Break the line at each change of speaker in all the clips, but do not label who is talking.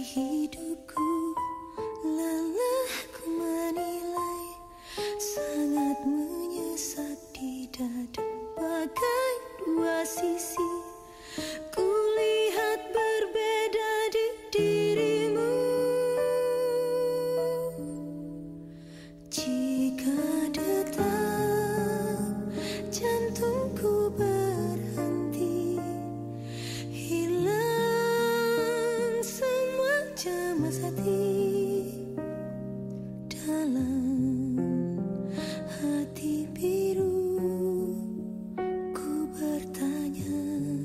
hidupku, lelah ku menilai, sangat menyesak di dada bagai dua sisi. Kulihat berbeda di dirimu. Jika detak jantungku berhenti, hilang semua cemas hati. Dalam hati biru ku bertanya,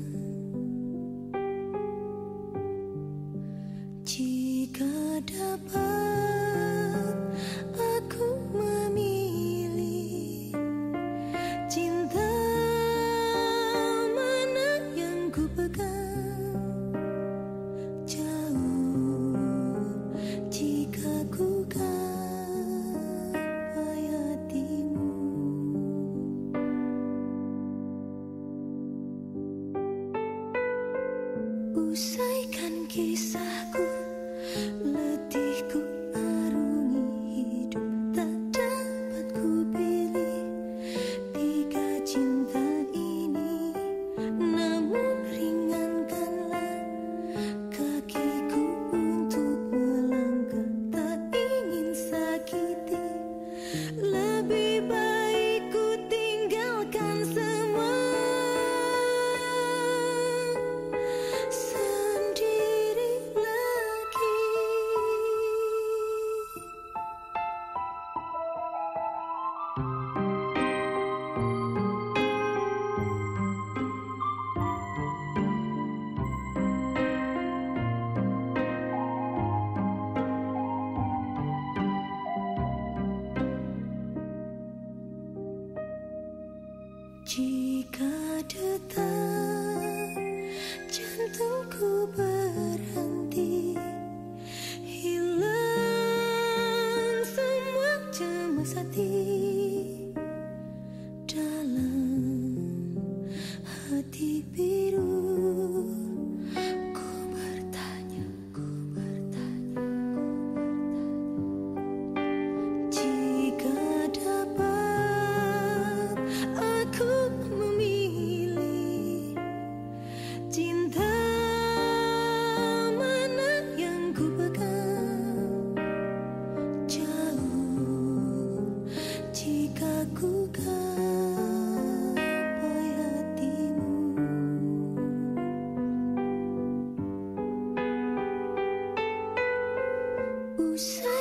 jika dapat aku memilih, cinta mana yang ku pegang? Jauh jika ku gapai hatimu. Usaikan kisahku, letihku arungi hidup, tak dapat ku pilih tiga cinta ini. Namun ringankanlah kakiku untuk melangkah, tak ingin sakiti. Lebih baik ku tinggalkan semua sendiri lagi. Jika detak jantungku berhenti, hilang semua cemas hati. Dalam hati biru ku bertanya, jika dapat aku memilih, cinta mana yang ku pegang? Jauh jika ku gapai hatimu. Usai